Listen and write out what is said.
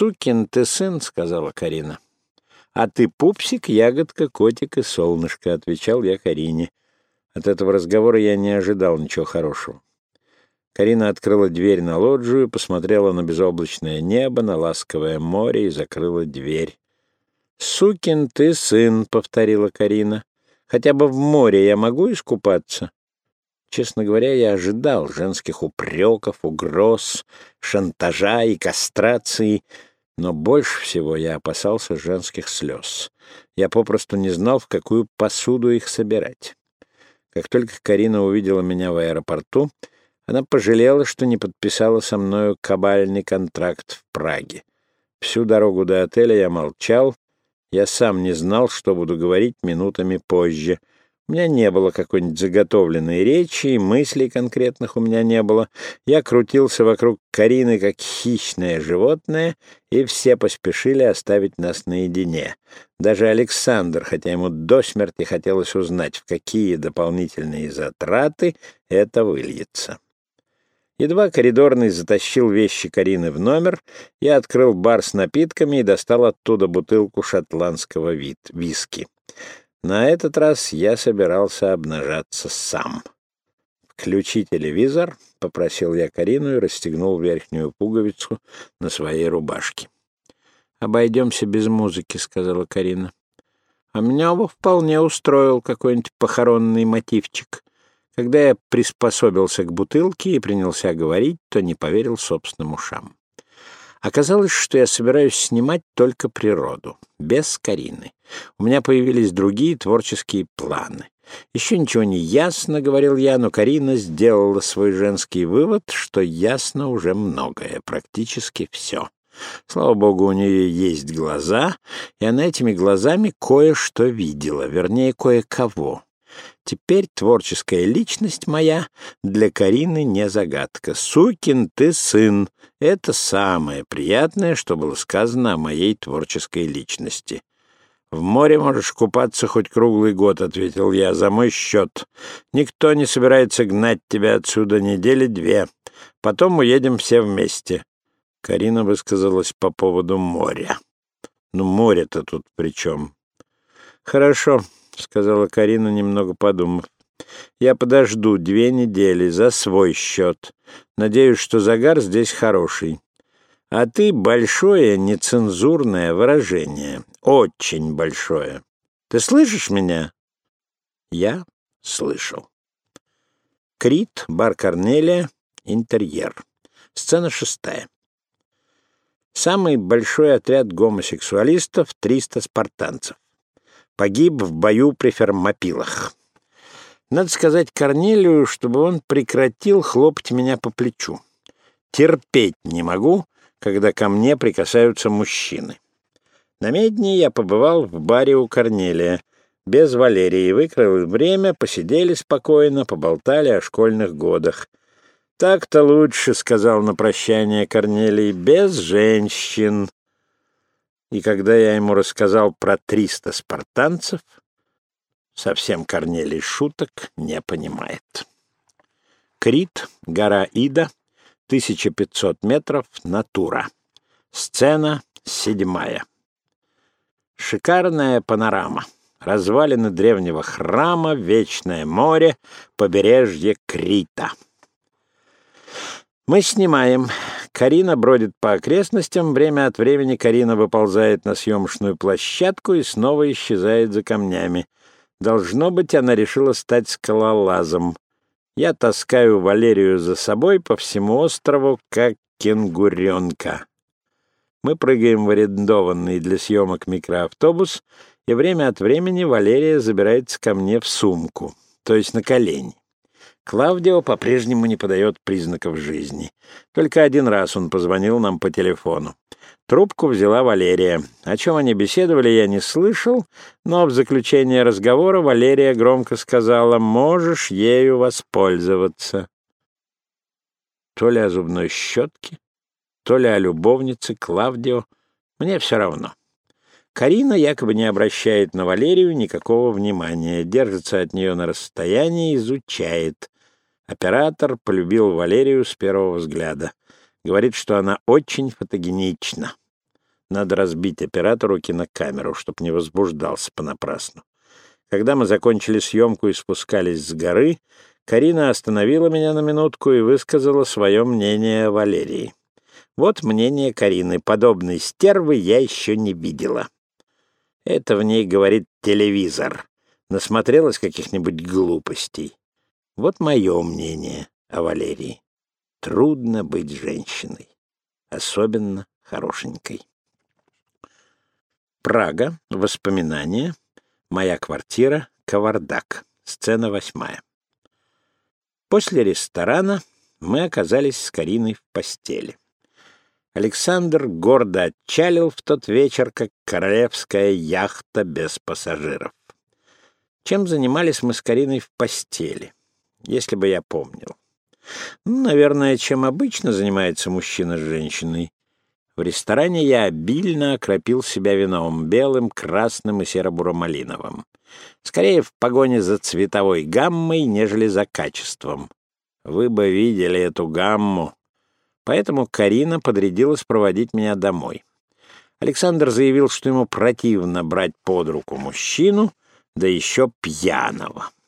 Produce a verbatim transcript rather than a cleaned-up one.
«Сукин ты сын», — сказала Карина. «А ты пупсик, ягодка, котик и солнышко», — отвечал я Карине. От этого разговора я не ожидал ничего хорошего. Карина открыла дверь на лоджию, посмотрела на безоблачное небо, на ласковое море и закрыла дверь. «Сукин ты сын», — повторила Карина. «Хотя бы в море я могу искупаться?» Честно говоря, я ожидал женских упреков, угроз, шантажа и кастрации, но больше всего я опасался женских слез. Я попросту не знал, в какую посуду их собирать. Как только Карина увидела меня в аэропорту, она пожалела, что не подписала со мною кабальный контракт в Праге. Всю дорогу до отеля я молчал, я сам не знал, что буду говорить минутами позже. У меня не было какой-нибудь заготовленной речи, и мыслей конкретных у меня не было. Я крутился вокруг Карины, как хищное животное, и все поспешили оставить нас наедине. Даже Александр, хотя ему до смерти хотелось узнать, в какие дополнительные затраты это выльется. Едва коридорный затащил вещи Карины в номер, я открыл бар с напитками и достал оттуда бутылку шотландского вид, виски. На этот раз я собирался обнажаться сам. «Включи телевизор», — попросил я Карину и расстегнул верхнюю пуговицу на своей рубашке. «Обойдемся без музыки», — сказала Карина. «А меня его вполне устроил какой-нибудь похоронный мотивчик». Когда я приспособился к бутылке и принялся говорить, то не поверил собственным ушам. Оказалось, что я собираюсь снимать только природу, без Карины. У меня появились другие творческие планы. «Еще ничего не ясно», — говорил я, но Карина сделала свой женский вывод, что ясно уже многое, практически все. Слава богу, у нее есть глаза, и она этими глазами кое-что видела, вернее, кое-кого. Теперь творческая личность моя для Карины не загадка. «Сукин ты сын» — это самое приятное, что было сказано о моей творческой личности. «В море можешь купаться хоть круглый год», — ответил я, — «за мой счет. Никто не собирается гнать тебя отсюда недели две. Потом уедем все вместе». Карина высказалась по поводу моря. «Ну, море-то тут при чем?» «Хорошо», — сказала Карина, немного подумав. «Я подожду две недели за свой счет. Надеюсь, что загар здесь хороший. А ты большое нецензурное выражение. Очень большое. Ты слышишь меня?» Я слышал. Крит, бар Корнелия, интерьер. Сцена шестая. Самый большой отряд гомосексуалистов — триста спартанцев. Погиб в бою при Фермопилах. Надо сказать Корнелию, чтобы он прекратил хлопать меня по плечу. Терпеть не могу, когда ко мне прикасаются мужчины. На Медне я побывал в баре у Корнелия. Без Валерии выкроил время, посидели спокойно, поболтали о школьных годах. «Так-то лучше», — сказал на прощание Корнелий, — «без женщин». И когда я ему рассказал про триста спартанцев, совсем Корнелий шуток не понимает. Крит, гора Ида, тысяча пятьсот метров, натура. Сцена седьмая. Шикарная панорама. Развалины древнего храма, вечное море, побережье Крита. Мы снимаем. Карина бродит по окрестностям. Время от времени Карина выползает на съемочную площадку и снова исчезает за камнями. Должно быть, она решила стать скалолазом. Я таскаю Валерию за собой по всему острову, как кенгуренка. Мы прыгаем в арендованный для съемок микроавтобус, и время от времени Валерия забирается ко мне в сумку, то есть на колени. Клавдио по-прежнему не подает признаков жизни. Только один раз он позвонил нам по телефону. Трубку взяла Валерия. О чем они беседовали, я не слышал, но в заключение разговора Валерия громко сказала: «Можешь ею воспользоваться». То ли о зубной щетке, то ли о любовнице Клавдио. Мне все равно. Карина якобы не обращает на Валерию никакого внимания, держится от нее на расстоянии, изучает. Оператор полюбил Валерию с первого взгляда. Говорит, что она очень фотогенична. Надо разбить оператору кинокамеру, чтоб не возбуждался понапрасну. Когда мы закончили съемку и спускались с горы, Карина остановила меня на минутку и высказала свое мнение о Валерии. Вот мнение Карины. Подобной стервы я еще не видела. Это в ней говорит телевизор. Насмотрелась каких-нибудь глупостей. Вот мое мнение о Валерии. Трудно быть женщиной, особенно хорошенькой. Прага. Воспоминания. Моя квартира. Кавардак. Сцена восьмая. После ресторана мы оказались с Кариной в постели. Александр гордо отчалил в тот вечер, как королевская яхта без пассажиров. Чем занимались мы с Кариной в постели, если бы я помнил? Ну, наверное, чем обычно занимается мужчина с женщиной. В ресторане я обильно окропил себя вином белым, красным и серо-буро-малиновым. Скорее в погоне за цветовой гаммой, нежели за качеством. Вы бы видели эту гамму. Поэтому Карина подрядилась проводить меня домой. Александр заявил, что ему противно брать под руку мужчину, да еще пьяного.